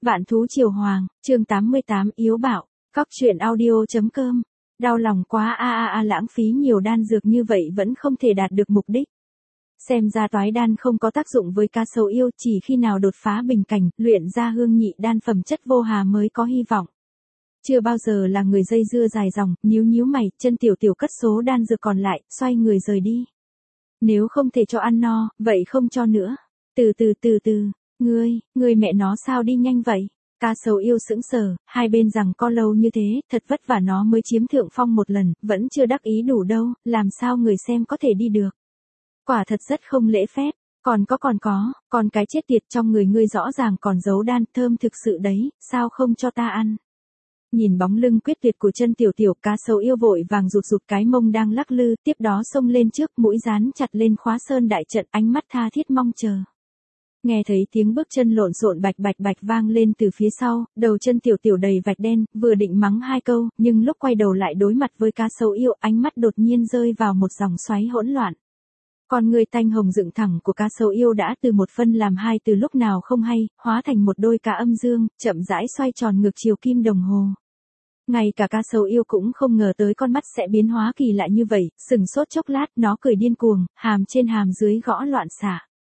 Vạn thú triều hoàng, chương 88 yếu bạo, cóc truyện audio.com. Đau lòng quá lãng phí nhiều đan dược như vậy vẫn không thể đạt được mục đích. Xem ra toái đan không có tác dụng với cá sấu yêu, chỉ khi nào đột phá bình cảnh, luyện ra hương nhị đan phẩm chất vô hà mới có hy vọng. Chưa bao giờ là người dây dưa dài dòng, nhíu mày, chân tiểu tiểu cất số đan dược còn lại, xoay người rời đi. Nếu không thể cho ăn no, vậy không cho nữa. Từ từ. Ngươi mẹ nó sao đi nhanh vậy? Cá sấu yêu sững sờ, hai bên rằng co lâu như thế, thật vất vả nó mới chiếm thượng phong một lần, vẫn chưa đắc ý đủ đâu, làm sao người xem có thể đi được. Quả thật rất không lễ phép, còn cái chết tiệt trong người ngươi rõ ràng còn giấu đan, thơm thực sự đấy, sao không cho ta ăn? Nhìn bóng lưng quyết tuyệt của chân tiểu tiểu, cá sấu yêu vội vàng rụt cái mông đang lắc lư, tiếp đó xông lên trước, mũi dán chặt lên khóa sơn đại trận, ánh mắt tha thiết mong chờ. Nghe thấy tiếng bước chân lộn xộn bạch vang lên từ phía sau, đầu chân tiểu tiểu đầy vạch đen, vừa định mắng hai câu, nhưng lúc quay đầu lại đối mặt với cá sấu yêu, ánh mắt đột nhiên rơi vào một dòng xoáy hỗn loạn. Con người tanh hồng dựng thẳng của cá sấu yêu đã từ một phân làm hai từ lúc nào không hay, hóa thành một đôi cá âm dương, chậm rãi xoay tròn ngược chiều kim đồng hồ. Ngay cả cá sấu yêu cũng không ngờ tới con mắt sẽ biến hóa kỳ lạ như vậy, sừng sốt chốc lát, nó cười điên cuồng, hàm trên hàm dưới gõ loạn xạ.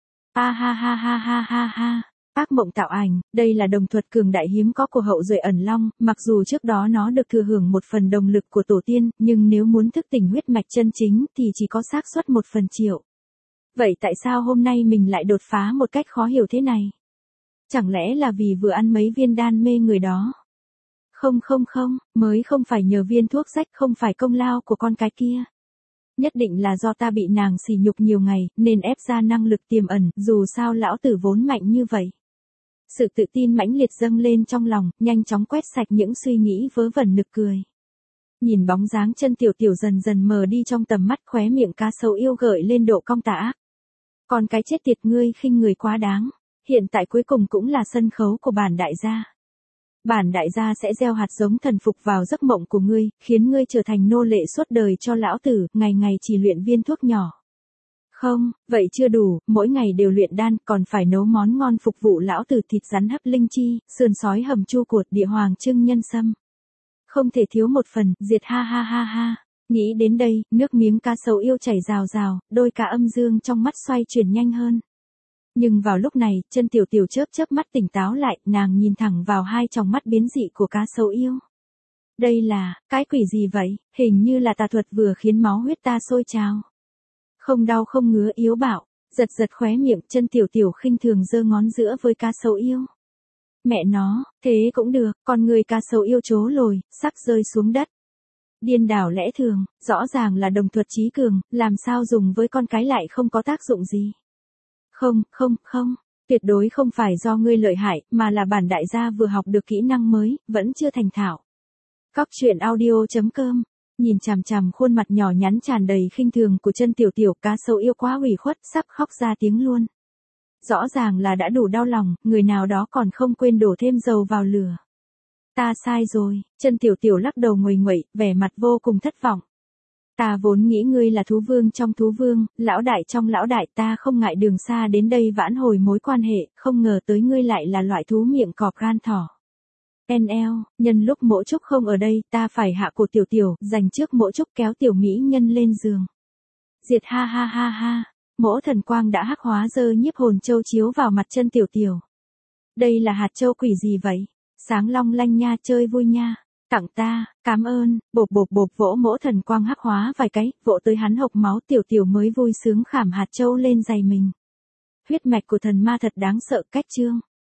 Ha. Ác mộng tạo ảnh, đây là đồng thuật cường đại hiếm có của hậu duệ ẩn long, mặc dù trước đó nó được thừa hưởng một phần đồng lực của tổ tiên, nhưng nếu muốn thức tỉnh huyết mạch chân chính thì chỉ có xác suất 1/1000. Vậy tại sao hôm nay mình lại đột phá một cách khó hiểu thế này? Chẳng lẽ là vì vừa ăn mấy viên đan mê người đó? Không, mới không phải nhờ viên thuốc rách, không phải công lao của con cái kia. Nhất định là do ta bị nàng sỉ nhục nhiều ngày, nên ép ra năng lực tiềm ẩn, dù sao lão tử vốn mạnh như vậy. Sự tự tin mãnh liệt dâng lên trong lòng, nhanh chóng quét sạch những suy nghĩ vớ vẩn nực cười. Nhìn bóng dáng chân tiểu tiểu dần mờ đi trong tầm mắt, khóe miệng cá sấu yêu gợi lên độ cong tà ác. Còn cái chết tiệt ngươi khinh người quá đáng, hiện tại cuối cùng cũng là sân khấu của bản đại gia. Bản đại gia sẽ gieo hạt giống thần phục vào giấc mộng của ngươi, khiến ngươi trở thành nô lệ suốt đời cho lão tử, ngày chỉ luyện viên thuốc nhỏ. Không, vậy chưa đủ, mỗi ngày đều luyện đan, còn phải nấu món ngon phục vụ lão tử, thịt rắn hấp linh chi, sườn sói hầm chua cuột, địa hoàng trưng nhân sâm. Không thể thiếu một phần, diệt ha. Nghĩ đến đây, nước miếng cá sấu yêu chảy rào, đôi cá âm dương trong mắt xoay chuyển nhanh hơn. Nhưng vào lúc này, chân tiểu tiểu chớp mắt tỉnh táo lại, nàng nhìn thẳng vào hai tròng mắt biến dị của cá sấu yêu. Đây là, cái quỷ gì vậy, hình như là tà thuật vừa khiến máu huyết ta sôi trào. Không đau không ngứa yếu bạo, giật khóe miệng, chân tiểu tiểu khinh thường giơ ngón giữa với cá sấu yêu. Mẹ nó, thế cũng được, con người cá sấu yêu trố lồi, sắc rơi xuống đất. Điên đảo lẽ thường, rõ ràng là đồng thuật trí cường, làm sao dùng với con cái lại không có tác dụng gì. Không, tuyệt đối không phải do ngươi lợi hại, mà là bản đại gia vừa học được kỹ năng mới, vẫn chưa thành thạo. Cóc truyện audio.com. Nhìn chằm khuôn mặt nhỏ nhắn tràn đầy khinh thường của chân tiểu tiểu, cá sấu yêu quá ủy khuất, sắp khóc ra tiếng luôn. Rõ ràng là đã đủ đau lòng, người nào đó còn không quên đổ thêm dầu vào lửa. Ta sai rồi, chân tiểu tiểu lắc đầu nguầy, vẻ mặt vô cùng thất vọng. Ta vốn nghĩ ngươi là thú vương trong thú vương, lão đại trong lão đại, ta không ngại đường xa đến đây vãn hồi mối quan hệ, không ngờ tới ngươi lại là loại thú miệng cọp gan thỏ. Nhân lúc Mỗ Trúc không ở đây, ta phải hạ cổ tiểu tiểu, dành trước Mỗ Trúc kéo tiểu mỹ nhân lên giường. Diệt ha. Mỗ thần quang đã hắc hóa dơ nhiếp hồn châu chiếu vào mặt chân tiểu tiểu. Đây là hạt châu quỷ gì vậy? Sáng long lanh nha, chơi vui nha. Tặng ta, cảm ơn, bộp vỗ Mỗ thần quang hắc hóa vài cái, vỗ tới hắn hộc máu, tiểu tiểu mới vui sướng khảm hạt châu lên giày mình. Huyết mạch của thần ma thật đáng sợ, cách chương.